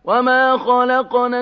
وما خلقنا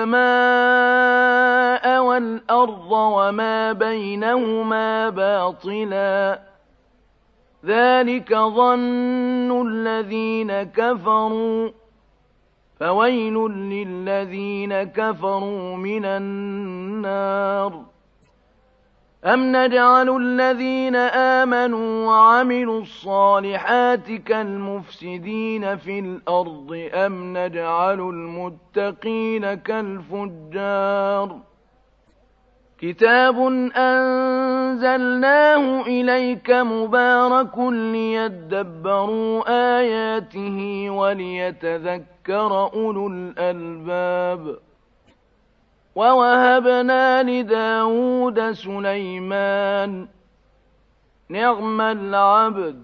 السماء والأرض وما بينهما باطلا ذلك ظن الذين كفروا فويل للذين كفروا من النار أم نجعل الذين آمنوا وعملوا الصالحات كالمفسدين في الأرض أم نجعل المتقين كالفجار كتاب أنزلناه إليك مبارك ليدبروا آياته وليتذكر أولو الألباب ووهبنا لداود سليمان نعم العبد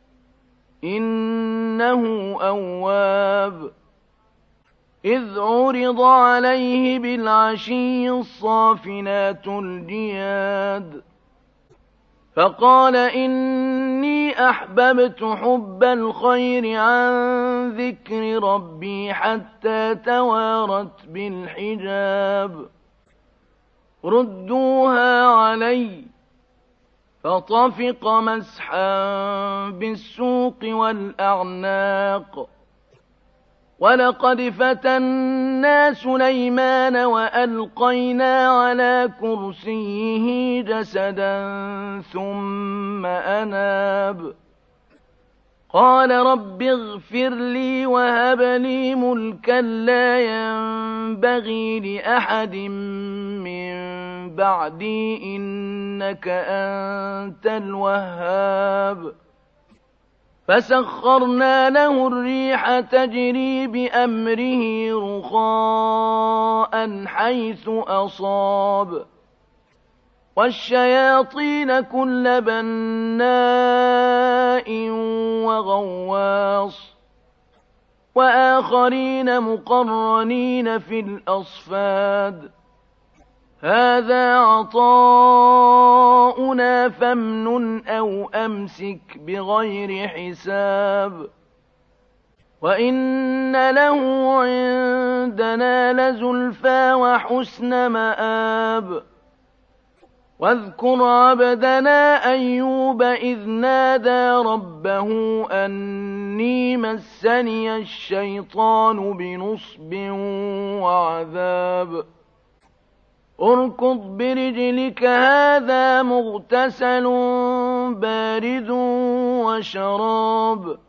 إنه أواب إذ عرض عليه بالعشي الصافنات الجياد فقال إني أحببت حب الخير عن ذكر ربي حتى توارت بالحجاب ردوها علي فطفق مسحا بالسوق والأعناق ولقد فتنا سليمان وألقينا على كرسيه جسدا ثم أناب قال رب اغفر لي وهب لي ملكا لا ينبغي لأحد من بعدي إنك أنت الوهاب فسخرنا له الريح تجري بأمره رخاء حيث أصاب والشياطين كل بناء وغواص وآخرين مقرنين في الأصفاد هذا عطاؤنا فامنن أو أمسك بغير حساب وإن له عندنا لزلفى وحسن مآب واذكر عبدنا أيوب إذ نادى ربه أني مسني الشيطان بنصب وعذاب اركض برجلك هذا مغتسل بارد وشراب